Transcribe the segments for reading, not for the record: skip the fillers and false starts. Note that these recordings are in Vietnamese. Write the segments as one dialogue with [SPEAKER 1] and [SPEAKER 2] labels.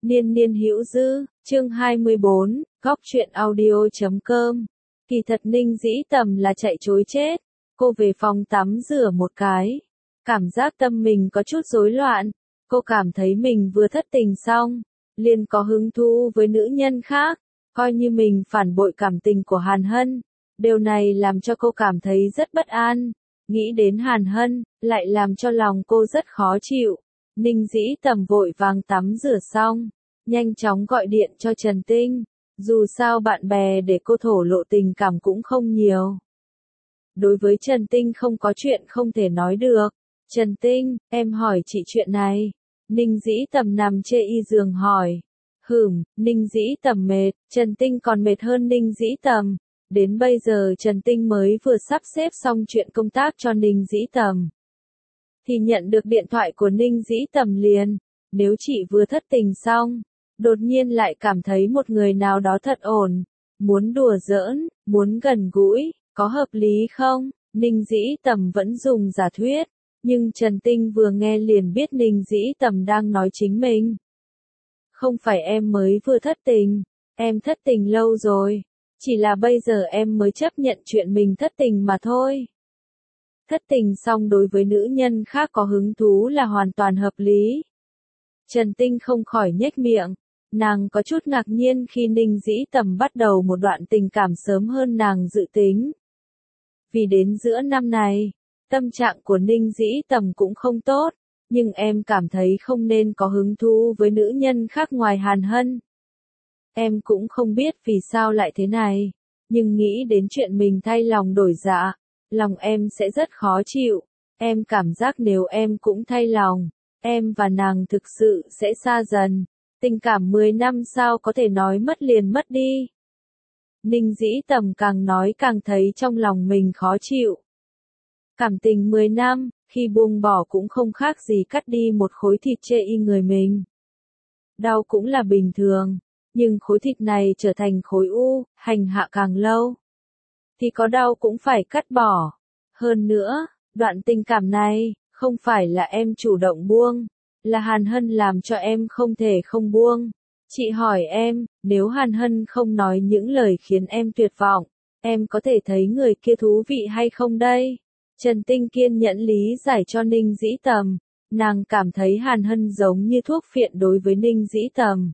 [SPEAKER 1] Niên niên hữu dư, chương 24, góc truyện audio.com. Kỳ thật Ninh Dĩ Tầm là chạy trối chết. Cô về phòng tắm rửa một cái. Cảm giác tâm mình có chút rối loạn. Cô cảm thấy mình vừa thất tình xong, liền có hứng thú với nữ nhân khác. Coi như mình phản bội cảm tình của Hàn Hân. Điều này làm cho cô cảm thấy rất bất an. Nghĩ đến Hàn Hân, lại làm cho lòng cô rất khó chịu. Ninh Dĩ Tầm vội vàng tắm rửa xong, nhanh chóng gọi điện cho Trần Tinh. Dù sao bạn bè để cô thổ lộ tình cảm cũng không nhiều. Đối với Trần Tinh không có chuyện không thể nói được. Trần Tinh, em hỏi chị chuyện này. Ninh Dĩ Tầm nằm chê y giường hỏi. Ninh Dĩ Tầm mệt, Trần Tinh còn mệt hơn Ninh Dĩ Tầm. Đến bây giờ Trần Tinh mới vừa sắp xếp xong chuyện công tác cho Ninh Dĩ Tầm, thì nhận được điện thoại của Ninh Dĩ Tầm liền. Nếu chị vừa thất tình xong, đột nhiên lại cảm thấy một người nào đó thật ổn, muốn đùa giỡn, muốn gần gũi, có hợp lý không? Ninh Dĩ Tầm vẫn dùng giả thuyết, nhưng Trần Tinh vừa nghe liền biết Ninh Dĩ Tầm đang nói chính mình. Không phải em mới vừa thất tình, em thất tình lâu rồi, chỉ là bây giờ em mới chấp nhận chuyện mình thất tình mà thôi. Thất tình xong đối với nữ nhân khác có hứng thú là hoàn toàn hợp lý. Trần Tinh không khỏi nhếch miệng, nàng có chút ngạc nhiên khi Ninh Dĩ Tầm bắt đầu một đoạn tình cảm sớm hơn nàng dự tính. Vì đến giữa năm này, tâm trạng của Ninh Dĩ Tầm cũng không tốt, nhưng em cảm thấy không nên có hứng thú với nữ nhân khác ngoài Hàn Hân. Em cũng không biết vì sao lại thế này, nhưng nghĩ đến chuyện mình thay lòng đổi dạ, lòng em sẽ rất khó chịu. Em cảm giác nếu em cũng thay lòng, em và nàng thực sự sẽ xa dần. Tình cảm 10 năm sao có thể nói mất liền mất đi. Ninh Dĩ Tầm càng nói càng thấy trong lòng mình khó chịu. Cảm tình 10 năm, khi buông bỏ cũng không khác gì cắt đi một khối thịt chê y người mình. Đau cũng là bình thường, nhưng khối thịt này trở thành khối u, hành hạ càng lâu, thì có đau cũng phải cắt bỏ. Hơn nữa, đoạn tình cảm này, không phải là em chủ động buông, là Hàn Hân làm cho em không thể không buông. Chị hỏi em, nếu Hàn Hân không nói những lời khiến em tuyệt vọng, em có thể thấy người kia thú vị hay không đây? Trần Tinh kiên nhẫn lý giải cho Ninh Dĩ Tầm, nàng cảm thấy Hàn Hân giống như thuốc phiện đối với Ninh Dĩ Tầm.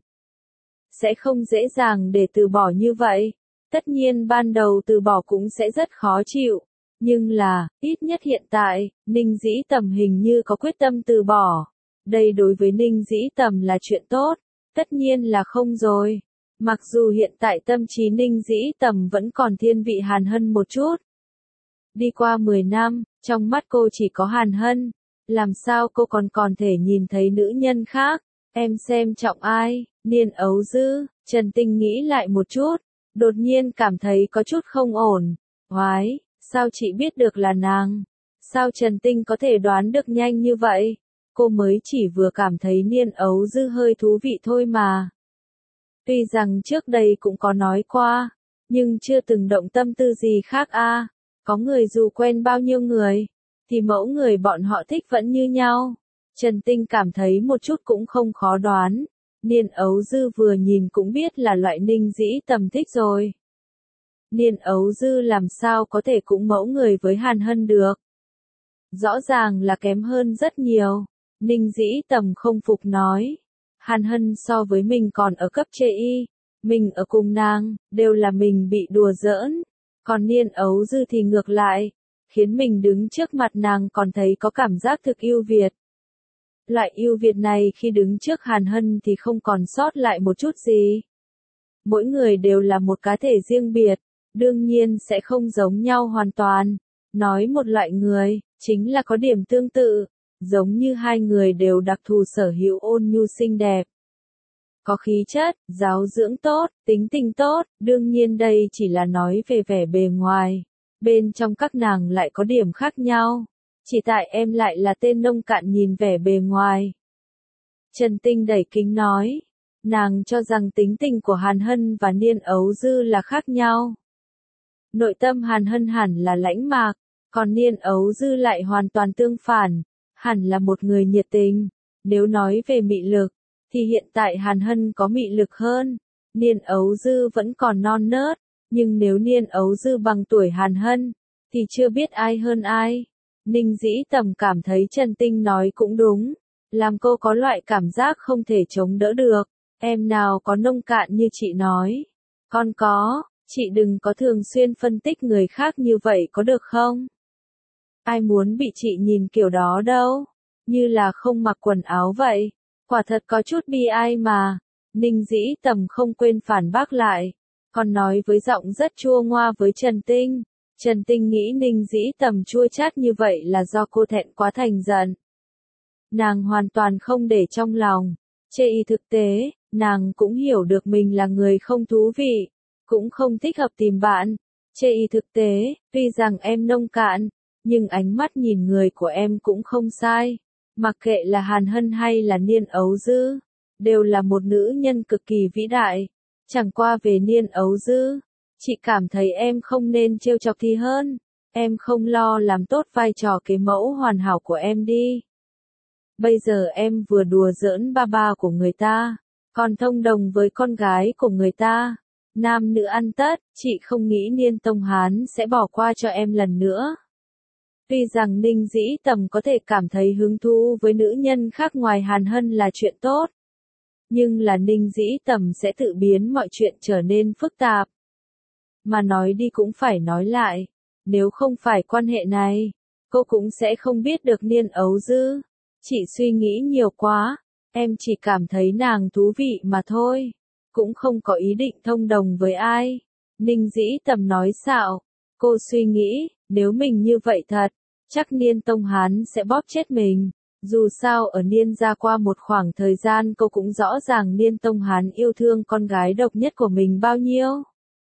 [SPEAKER 1] Sẽ không dễ dàng để từ bỏ như vậy. Tất nhiên ban đầu từ bỏ cũng sẽ rất khó chịu. Nhưng là, ít nhất hiện tại, Ninh Dĩ Tầm hình như có quyết tâm từ bỏ. Đây đối với Ninh Dĩ Tầm là chuyện tốt. Tất nhiên là không rồi. Mặc dù hiện tại tâm trí Ninh Dĩ Tầm vẫn còn thiên vị Hàn Hân một chút. Đi qua 10 năm, trong mắt cô chỉ có Hàn Hân. Làm sao cô còn thể nhìn thấy nữ nhân khác? Em xem trọng ai? Niên ấu dư. Trần Tinh nghĩ lại một chút, đột nhiên cảm thấy có chút không ổn. Oái, sao chị biết được là nàng? Sao Trần Tinh có thể đoán được nhanh như vậy? Cô mới chỉ vừa cảm thấy Niên ấu dư hơi thú vị thôi mà. Tuy rằng trước đây cũng có nói qua, nhưng chưa từng động tâm tư gì khác a. Có người dù quen bao nhiêu người, thì mẫu người bọn họ thích vẫn như nhau. Trần Tinh cảm thấy một chút cũng không khó đoán. Niên ấu dư vừa nhìn cũng biết là loại Ninh Dĩ Tầm thích rồi. Niên ấu dư làm sao có thể cũng mẫu người với Hàn Hân được. Rõ ràng là kém hơn rất nhiều. Ninh Dĩ Tầm không phục nói. Hàn Hân so với mình còn ở cấp chê y. Mình ở cùng nàng, đều là mình bị đùa giỡn. Còn Niên ấu dư thì ngược lại. Khiến mình đứng trước mặt nàng còn thấy có cảm giác thực ưu việt. Loại ưu việt này khi đứng trước Hàn Hân thì không còn sót lại một chút gì. Mỗi người đều là một cá thể riêng biệt, đương nhiên sẽ không giống nhau hoàn toàn. Nói một loại người, chính là có điểm tương tự, giống như hai người đều đặc thù sở hữu ôn nhu xinh đẹp. Có khí chất, giáo dưỡng tốt, tính tình tốt, đương nhiên đây chỉ là nói về vẻ bề ngoài. Bên trong các nàng lại có điểm khác nhau. Chỉ tại em lại là tên nông cạn nhìn vẻ bề ngoài. Trần Tinh đẩy kính nói. Nàng cho rằng tính tình của Hàn Hân và Niên ấu dư là khác nhau. Nội tâm Hàn Hân hẳn là lãnh mạc, còn Niên ấu dư lại hoàn toàn tương phản. Hẳn là một người nhiệt tình. Nếu nói về mị lực, thì hiện tại Hàn Hân có mị lực hơn. Niên Ấu Dư vẫn còn non nớt, nhưng nếu Niên Ấu Dư bằng tuổi Hàn Hân, thì chưa biết ai hơn ai. Ninh Dĩ Tầm cảm thấy Trần Tinh nói cũng đúng, làm cô có loại cảm giác không thể chống đỡ được. Em nào có nông cạn như chị nói. Con có, chị đừng có thường xuyên phân tích người khác như vậy có được không? Ai muốn bị chị nhìn kiểu đó đâu, như là không mặc quần áo vậy. Quả thật có chút bi ai mà. Ninh Dĩ Tầm không quên phản bác lại, còn nói với giọng rất chua ngoa với Trần Tinh. Trần Tinh nghĩ Ninh Dĩ Tầm chua chát như vậy là do cô thẹn quá thành giận. Nàng hoàn toàn không để trong lòng. Chê y thực tế, nàng cũng hiểu được mình là người không thú vị, cũng không thích hợp tìm bạn. Chê y thực tế, tuy rằng em nông cạn, nhưng ánh mắt nhìn người của em cũng không sai. Mặc kệ là Hàn Hân hay là Niên Ấu Dư, đều là một nữ nhân cực kỳ vĩ đại. Chẳng qua về Niên Ấu Dư, chị cảm thấy em không nên trêu chọc thì hơn. Em không lo làm tốt vai trò kế mẫu hoàn hảo của em đi. Bây giờ em vừa đùa giỡn ba ba của người ta, còn thông đồng với con gái của người ta. Nam nữ ăn tất, chị không nghĩ Niên Tông Hán sẽ bỏ qua cho em lần nữa. Tuy rằng Ninh Dĩ Tầm có thể cảm thấy hứng thú với nữ nhân khác ngoài Hàn Hân là chuyện tốt, nhưng là Ninh Dĩ Tầm sẽ tự biến mọi chuyện trở nên phức tạp. Mà nói đi cũng phải nói lại, nếu không phải quan hệ này, cô cũng sẽ không biết được Niên Ấu Dư. Chị suy nghĩ nhiều quá, em chỉ cảm thấy nàng thú vị mà thôi, cũng không có ý định thông đồng với ai. Ninh Dĩ Tầm nói xạo, cô suy nghĩ, nếu mình như vậy thật, chắc Niên Tông Hán sẽ bóp chết mình. Dù sao ở Niên gia qua một khoảng thời gian cô cũng rõ ràng Niên Tông Hán yêu thương con gái độc nhất của mình bao nhiêu.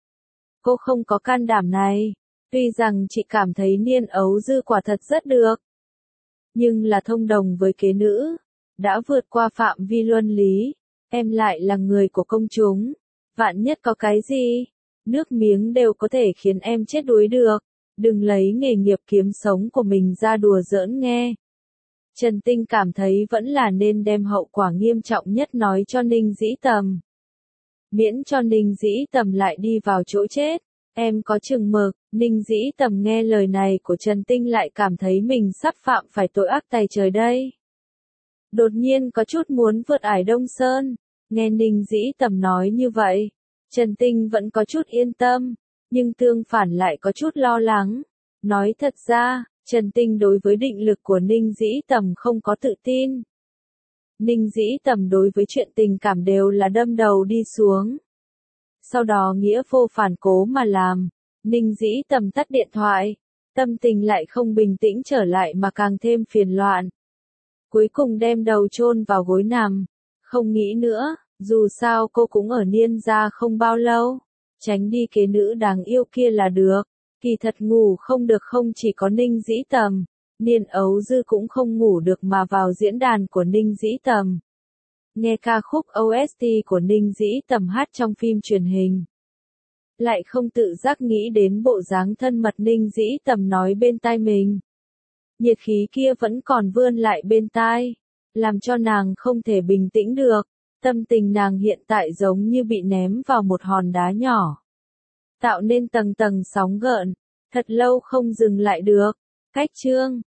[SPEAKER 1] Cô không có can đảm này, tuy rằng chị cảm thấy Niên Ấu Dư quả thật rất được, nhưng là thông đồng với kế nữ, đã vượt qua phạm vi luân lý. Em lại là người của công chúng, vạn nhất có cái gì, nước miếng đều có thể khiến em chết đuối được. Đừng lấy nghề nghiệp kiếm sống của mình ra đùa giỡn nghe. Trần Tinh cảm thấy vẫn là nên đem hậu quả nghiêm trọng nhất nói cho Ninh Dĩ Tầm. Miễn cho Ninh Dĩ Tầm lại đi vào chỗ chết. Em có chừng mực. Ninh Dĩ Tầm nghe lời này của Trần Tinh lại cảm thấy mình sắp phạm phải tội ác tày trời đây. Đột nhiên có chút muốn vượt ải Đông Sơn. Nghe Ninh Dĩ Tầm nói như vậy, Trần Tinh vẫn có chút yên tâm, nhưng tương phản lại có chút lo lắng. Nói thật ra, Trần Tinh đối với định lực của Ninh Dĩ Tầm không có tự tin. Ninh Dĩ Tầm đối với chuyện tình cảm đều là đâm đầu đi xuống, sau đó nghĩa vô phản cố mà làm. Ninh Dĩ Tầm tắt điện thoại, tâm tình lại không bình tĩnh trở lại mà càng thêm phiền loạn. Cuối cùng đem đầu chôn vào gối nằm, không nghĩ nữa, dù sao cô cũng ở Niên gia không bao lâu, tránh đi kế nữ đáng yêu kia là được. Kỳ thật ngủ không được không chỉ có Ninh Dĩ Tầm, Niên Ấu Dư cũng không ngủ được mà vào diễn đàn của Ninh Dĩ Tầm. Nghe ca khúc OST của Ninh Dĩ Tầm hát trong phim truyền hình. Lại không tự giác nghĩ đến bộ dáng thân mật Ninh Dĩ Tầm nói bên tai mình. Nhiệt khí kia vẫn còn vươn lại bên tai, làm cho nàng không thể bình tĩnh được. Tâm tình nàng hiện tại giống như bị ném vào một hòn đá nhỏ, tạo nên tầng tầng sóng gợn, thật lâu không dừng lại được. Cách chương